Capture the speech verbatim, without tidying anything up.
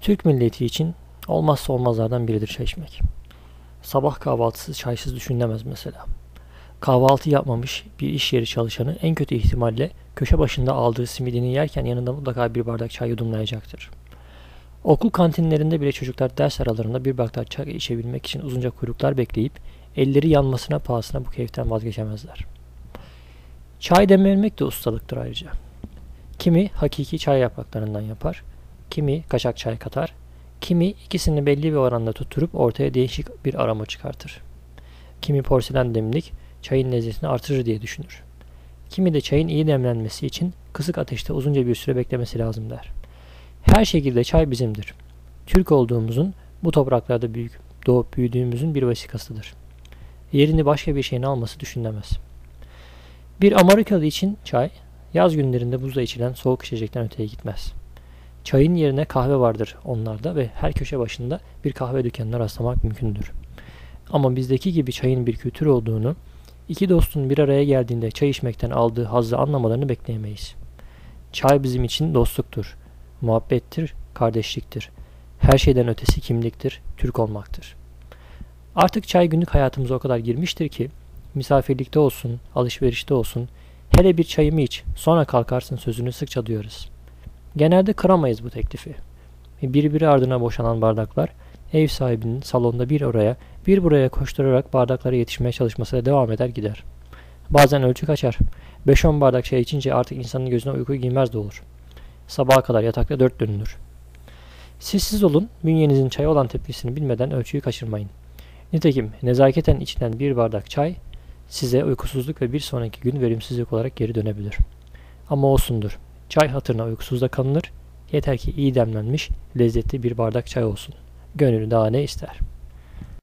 Türk milleti için olmazsa olmazlardan biridir çay içmek. Sabah kahvaltısı çaysız düşünülemez mesela. Kahvaltı yapmamış bir iş yeri çalışanı en kötü ihtimalle köşe başında aldığı simidini yerken yanında mutlaka bir bardak çay yudumlayacaktır. Okul kantinlerinde bile çocuklar ders aralarında bir bardak çay içebilmek için uzunca kuyruklar bekleyip elleri yanmasına pahasına bu keyiften vazgeçemezler. Çay demlemek de ustalıktır ayrıca. Kimi hakiki çay yapraklarından yapar, kimi kaçak çay katar, kimi ikisini belli bir oranda tutturup ortaya değişik bir aroma çıkartır. Kimi porselen demlik çayın lezzetini artırır diye düşünür. Kimi de çayın iyi demlenmesi için kısık ateşte uzunca bir süre beklemesi lazım der. Her şekilde çay bizimdir. Türk olduğumuzun, bu topraklarda büyük, doğup büyüdüğümüzün bir vesikasıdır. Yerini başka bir şeyin alması düşünülemez. Bir Amerikalı için çay, yaz günlerinde buzla içilen soğuk içecekten öteye gitmez. Çayın yerine kahve vardır onlarda ve her köşe başında bir kahve dükkanına rastlamak mümkündür. Ama bizdeki gibi çayın bir kültür olduğunu, iki dostun bir araya geldiğinde çay içmekten aldığı hazzı anlamalarını bekleyemeyiz. Çay bizim için dostluktur, muhabbettir, kardeşliktir. Her şeyden ötesi kimliktir, Türk olmaktır. Artık çay günlük hayatımıza o kadar girmiştir ki, misafirlikte olsun, alışverişte olsun, hele bir çayımı iç, sonra kalkarsın sözünü sıkça duyarız. Genelde kıramayız bu teklifi. Birbiri ardına boşanan bardaklar, ev sahibinin salonda bir oraya, bir buraya koşturarak bardaklara yetişmeye çalışmasıyla devam eder gider. Bazen ölçü kaçar. beş on bardak çay içince artık insanın gözüne uyku girmez de olur. Sabaha kadar yatakta dört dönülür. Siz siz olun, bünyenizin çaya olan tepkisini bilmeden ölçüyü kaçırmayın. Nitekim nezaketen içilen bir bardak çay, size uykusuzluk ve bir sonraki gün verimsizlik olarak geri dönebilir. Ama olsundur. Çay hatırına uykusuzda kalınır, yeter ki iyi demlenmiş, lezzetli bir bardak çay olsun. Gönül daha ne ister?